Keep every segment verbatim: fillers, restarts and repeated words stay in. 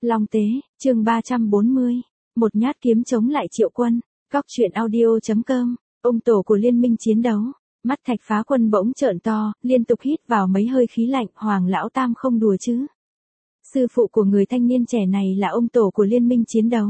Long Tế, chương ba trăm bốn mươi. Một nhát kiếm chống lại Triệu Quân. Góc truyện audio.com. Ông tổ của liên minh chiến đấu. Mắt Thạch Phá Quân bỗng trợn to, liên tục hít vào mấy hơi khí lạnh. Hoàng lão tam không đùa chứ. Sư phụ của người thanh niên trẻ này là ông tổ của liên minh chiến đấu.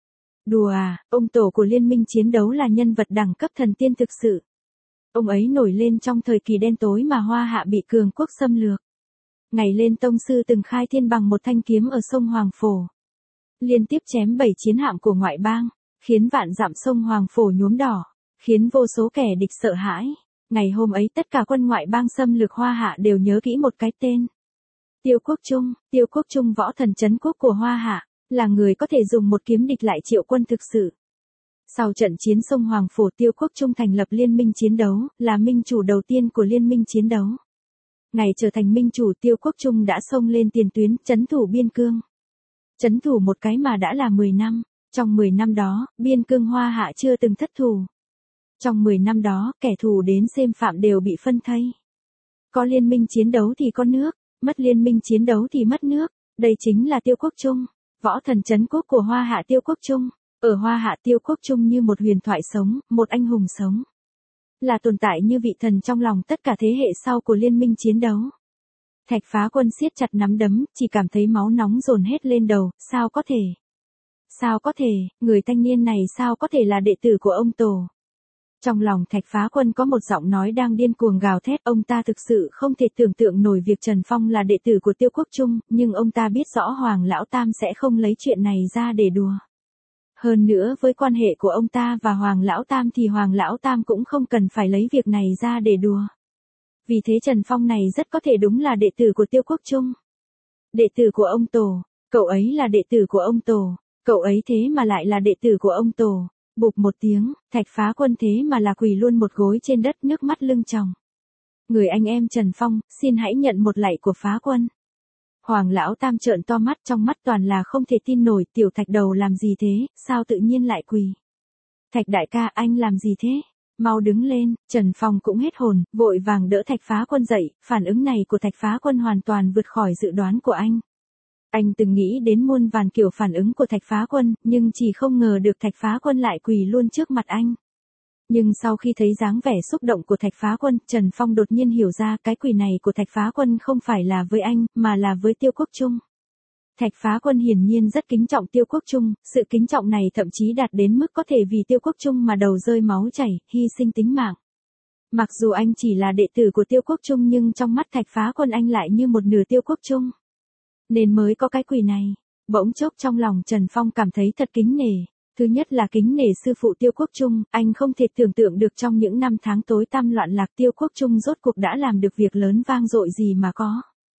Đùa à, ông tổ của liên minh chiến đấu là nhân vật đẳng cấp thần tiên thực sự. Ông ấy nổi lên trong thời kỳ đen tối mà Hoa Hạ bị cường quốc xâm lược. Ngày lên tông sư từng khai thiên bằng một thanh kiếm ở sông Hoàng Phổ. Liên tiếp chém bảy chiến hạm của ngoại bang, khiến vạn dặm sông Hoàng Phổ nhuốm đỏ, khiến vô số kẻ địch sợ hãi. Ngày hôm ấy tất cả quân ngoại bang xâm lược Hoa Hạ đều nhớ kỹ một cái tên. Tiêu Quốc Trung, Tiêu Quốc Trung võ thần trấn quốc của Hoa Hạ, là người có thể dùng một kiếm địch lại Triệu Quân thực sự. Sau trận chiến sông Hoàng Phổ, Tiêu Quốc Trung thành lập liên minh chiến đấu, là minh chủ đầu tiên của liên minh chiến đấu. Ngày trở thành minh chủ, Tiêu Quốc Trung đã xông lên tiền tuyến, trấn thủ biên cương. Trấn thủ một cái mà đã là mười năm, trong mười năm đó, biên cương Hoa Hạ chưa từng thất thủ. Trong mười năm đó, kẻ thù đến xêm phạm đều bị phân thây. Có liên minh chiến đấu thì có nước, mất liên minh chiến đấu thì mất nước, đây chính là Tiêu Quốc Trung, võ thần trấn quốc của Hoa Hạ. Tiêu Quốc Trung, ở Hoa Hạ Tiêu Quốc Trung như một huyền thoại sống, một anh hùng sống. Là tồn tại như vị thần trong lòng tất cả thế hệ sau của liên minh chiến đấu. Thạch Phá Quân siết chặt nắm đấm, chỉ cảm thấy máu nóng dồn hết lên đầu. Sao có thể? Sao có thể, người thanh niên này sao có thể là đệ tử của ông tổ? Trong lòng Thạch Phá Quân có một giọng nói đang điên cuồng gào thét. Ông ta thực sự không thể tưởng tượng nổi việc Trần Phong là đệ tử của Tiêu Quốc Trung, nhưng ông ta biết rõ Hoàng Lão Tam sẽ không lấy chuyện này ra để đùa. Hơn nữa với quan hệ của ông ta và Hoàng Lão Tam thì Hoàng Lão Tam cũng không cần phải lấy việc này ra để đùa. Vì thế Trần Phong này rất có thể đúng là đệ tử của Tiêu Quốc Trung. Đệ tử của ông tổ, cậu ấy là đệ tử của ông tổ, cậu ấy thế mà lại là đệ tử của ông tổ. Bụp một tiếng, Thạch Phá Quân thế mà là quỳ luôn một gối trên đất, nước mắt lưng tròng. Người anh em Trần Phong, xin hãy nhận một lạy của Phá Quân. Hoàng Lão Tam trợn to mắt, trong mắt toàn là không thể tin nổi. Tiểu Thạch đầu làm gì thế, sao tự nhiên lại quỳ? Thạch đại ca, anh làm gì thế? Mau đứng lên. Trần Phong cũng hết hồn, vội vàng đỡ Thạch Phá Quân dậy. Phản ứng này của Thạch Phá Quân hoàn toàn vượt khỏi dự đoán của anh. Anh từng nghĩ đến muôn vàn kiểu phản ứng của Thạch Phá Quân, nhưng chỉ không ngờ được Thạch Phá Quân lại quỳ luôn trước mặt anh. Nhưng sau khi thấy dáng vẻ xúc động của Thạch Phá Quân, Trần Phong đột nhiên hiểu ra cái quỳ này của Thạch Phá Quân không phải là với anh, mà là với Tiêu Quốc Trung. Thạch Phá Quân hiển nhiên rất kính trọng Tiêu Quốc Trung, sự kính trọng này thậm chí đạt đến mức có thể vì Tiêu Quốc Trung mà đầu rơi máu chảy, hy sinh tính mạng. Mặc dù anh chỉ là đệ tử của Tiêu Quốc Trung nhưng trong mắt Thạch Phá Quân anh lại như một nửa Tiêu Quốc Trung. Nên mới có cái quỳ này. Bỗng chốc trong lòng Trần Phong cảm thấy thật kính nể. Thứ nhất là kính nể sư phụ Tiêu Quốc Trung, anh không thể tưởng tượng được trong những năm tháng tối tăm loạn lạc Tiêu Quốc Trung rốt cuộc đã làm được việc lớn vang dội gì mà có.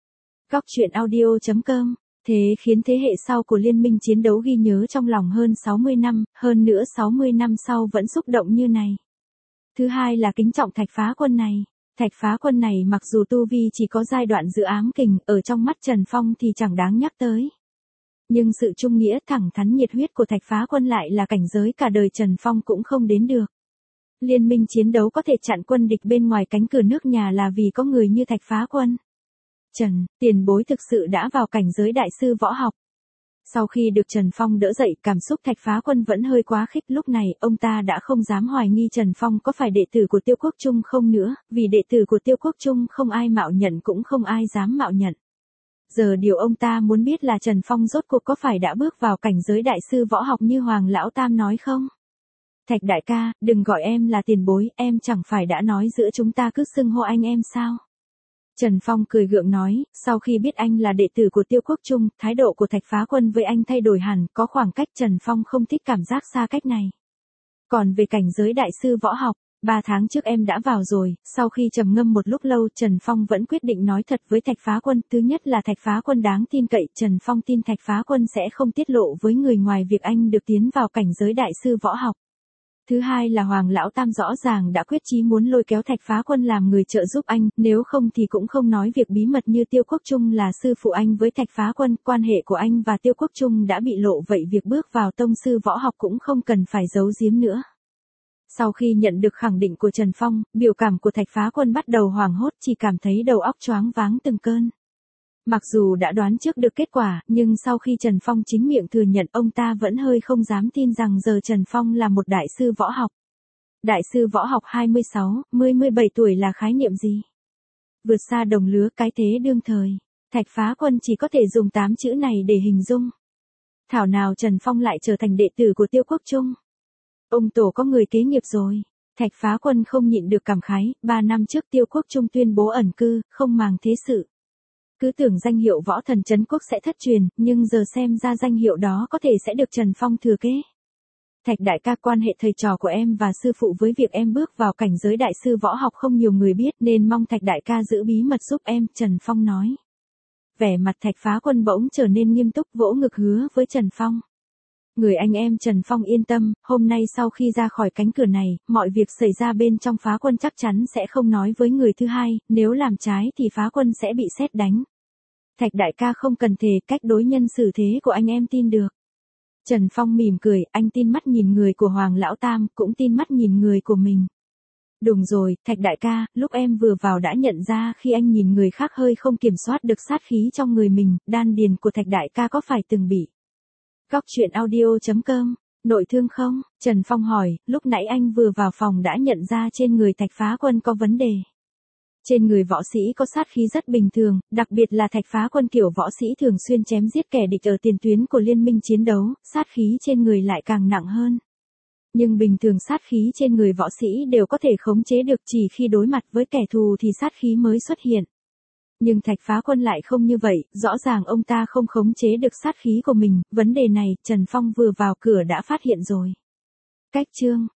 Góc truyện audio.com. Thế khiến thế hệ sau của liên minh chiến đấu ghi nhớ trong lòng hơn sáu mươi năm, hơn nữa sáu mươi năm sau vẫn xúc động như này. Thứ hai là kính trọng Thạch Phá Quân này. Thạch Phá Quân này mặc dù tu vi chỉ có giai đoạn dự ám kình, ở trong mắt Trần Phong thì chẳng đáng nhắc tới. Nhưng sự trung nghĩa thẳng thắn nhiệt huyết của Thạch Phá Quân lại là cảnh giới cả đời Trần Phong cũng không đến được. Liên minh chiến đấu có thể chặn quân địch bên ngoài cánh cửa nước nhà là vì có người như Thạch Phá Quân. Trần, tiền bối thực sự đã vào cảnh giới đại sư võ học. Sau khi được Trần Phong đỡ dậy, cảm xúc Thạch Phá Quân vẫn hơi quá khích. Lúc này, ông ta đã không dám hoài nghi Trần Phong có phải đệ tử của Tiêu Quốc Trung không nữa, vì đệ tử của Tiêu Quốc Trung không ai mạo nhận cũng không ai dám mạo nhận. Giờ điều ông ta muốn biết là Trần Phong rốt cuộc có phải đã bước vào cảnh giới đại sư võ học như Hoàng Lão Tam nói không? Thạch đại ca, đừng gọi em là tiền bối, em chẳng phải đã nói giữa chúng ta cứ xưng hô anh em sao? Trần Phong cười gượng nói, sau khi biết anh là đệ tử của Tiêu Quốc Trung, thái độ của Thạch Phá Quân với anh thay đổi hẳn, có khoảng cách. Trần Phong không thích cảm giác xa cách này. Còn về cảnh giới đại sư võ học, ba tháng trước em đã vào rồi. Sau khi trầm ngâm một lúc lâu, Trần Phong vẫn quyết định nói thật với Thạch Phá Quân. Thứ nhất là Thạch Phá Quân đáng tin cậy, Trần Phong tin Thạch Phá Quân sẽ không tiết lộ với người ngoài việc anh được tiến vào cảnh giới đại sư võ học. Thứ hai là Hoàng Lão Tam rõ ràng đã quyết chí muốn lôi kéo Thạch Phá Quân làm người trợ giúp anh, nếu không thì cũng không nói việc bí mật như Tiêu Quốc Trung là sư phụ anh với Thạch Phá Quân. Quan hệ của anh và Tiêu Quốc Trung đã bị lộ, vậy việc bước vào tông sư võ học cũng không cần phải giấu giếm nữa. Sau khi nhận được khẳng định của Trần Phong, biểu cảm của Thạch Phá Quân bắt đầu hoảng hốt, chỉ cảm thấy đầu óc choáng váng từng cơn. Mặc dù đã đoán trước được kết quả, nhưng sau khi Trần Phong chính miệng thừa nhận ông ta vẫn hơi không dám tin rằng giờ Trần Phong là một đại sư võ học. Đại sư võ học hai mươi sáu, mười bảy tuổi là khái niệm gì? Vượt xa đồng lứa cái thế đương thời. Thạch Phá Quân chỉ có thể dùng tám chữ này để hình dung. Thảo nào Trần Phong lại trở thành đệ tử của Tiêu Quốc Trung. Ông tổ có người kế nghiệp rồi. Thạch Phá Quân không nhịn được cảm khái, ba năm trước Tiêu Quốc Trung tuyên bố ẩn cư, không màng thế sự. Cứ tưởng danh hiệu võ thần trấn quốc sẽ thất truyền, nhưng giờ xem ra danh hiệu đó có thể sẽ được Trần Phong thừa kế. Thạch đại ca, quan hệ thầy trò của em và sư phụ với việc em bước vào cảnh giới đại sư võ học không nhiều người biết nên mong Thạch đại ca giữ bí mật giúp em, Trần Phong nói. Vẻ mặt Thạch Phá Quân bỗng trở nên nghiêm túc, vỗ ngực hứa với Trần Phong. Người anh em Trần Phong yên tâm, hôm nay sau khi ra khỏi cánh cửa này, mọi việc xảy ra bên trong Phá Quân chắc chắn sẽ không nói với người thứ hai, nếu làm trái thì Phá Quân sẽ bị sét đánh. Thạch đại ca không cần thề, cách đối nhân xử thế của anh em tin được. Trần Phong mỉm cười, anh tin mắt nhìn người của Hoàng Lão Tam, cũng tin mắt nhìn người của mình. Đúng rồi, Thạch đại ca, lúc em vừa vào đã nhận ra khi anh nhìn người khác hơi không kiểm soát được sát khí trong người mình, đan điền của Thạch đại ca có phải từng bị Góc truyện audio chấm com, nội thương không? Trần Phong hỏi, lúc nãy anh vừa vào phòng đã nhận ra trên người Thạch Phá Quân có vấn đề. Trên người võ sĩ có sát khí rất bình thường, đặc biệt là Thạch Phá Quân kiểu võ sĩ thường xuyên chém giết kẻ địch ở tiền tuyến của liên minh chiến đấu, sát khí trên người lại càng nặng hơn. Nhưng bình thường sát khí trên người võ sĩ đều có thể khống chế được, chỉ khi đối mặt với kẻ thù thì sát khí mới xuất hiện. Nhưng Thạch Phá Quân lại không như vậy, rõ ràng ông ta không khống chế được sát khí của mình, vấn đề này Trần Phong vừa vào cửa đã phát hiện rồi. Cách chương